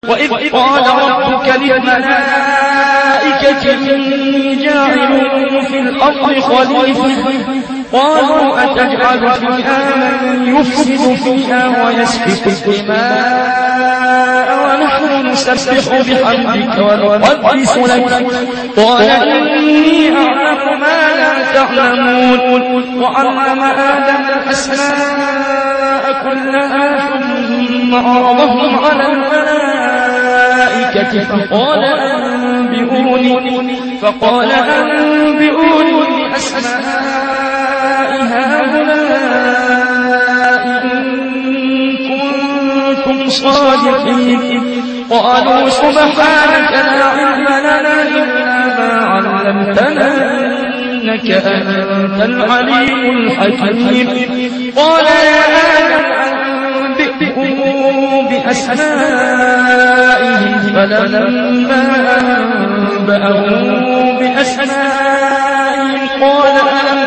وإذ قال ربك للملائكة إني جاعل في الأرض خليفة قالوا أتجعل فيها من يفسد فيها ويسفك الدماء ونحن نسبح بحمدك ونقدس لك قال إني أعلم ما لا تعلمون وعلم آدم الأسماء كلها ثم عرضهم على الملائكة فقال أنبئوني بأسماء هؤلاء إن كنتم صادقين قالوا سبحانك لا علم لنا إلا ما علمتنا إنك أنت العليم الحكيم قال يا آدم أنبئهم بأسمائهم فلما أنبأهم بأسمائهم قال ألم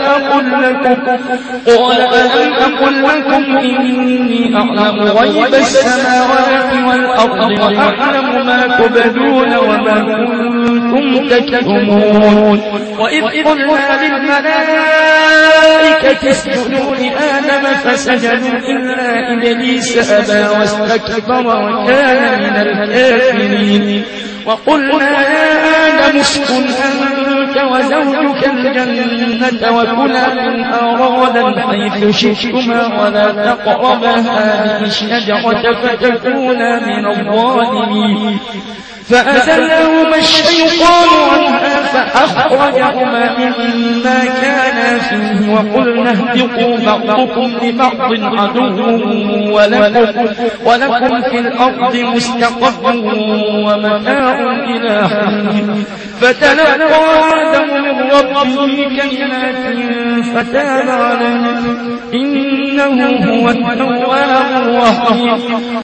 أقل لكم إني أعلم غيب السماوات والأرض وأعلم ما تبدون وما كنتم تكتمون وإذ قلنا للملائكة اسجدوا لآدم فسجدوا إلا إبليس أبى واستكبر وكان من الكافرين وقلنا يا آدم اسكن أنت وزوجك الجنة وكلا منها رغدا حيث شئتما ولا تقربا هذه الشجرة فتكونا من الظالمين فأزلهما الشيطان عنها فأخرجهما مما كانا فيه وقلنا اهبطوا بعضكم لبعض عدو ولكم في الأرض مستقر ومتاع إلى حين فتلقى آدم من ربه كلمات فتاب عليه إنه هو التواب الرحيم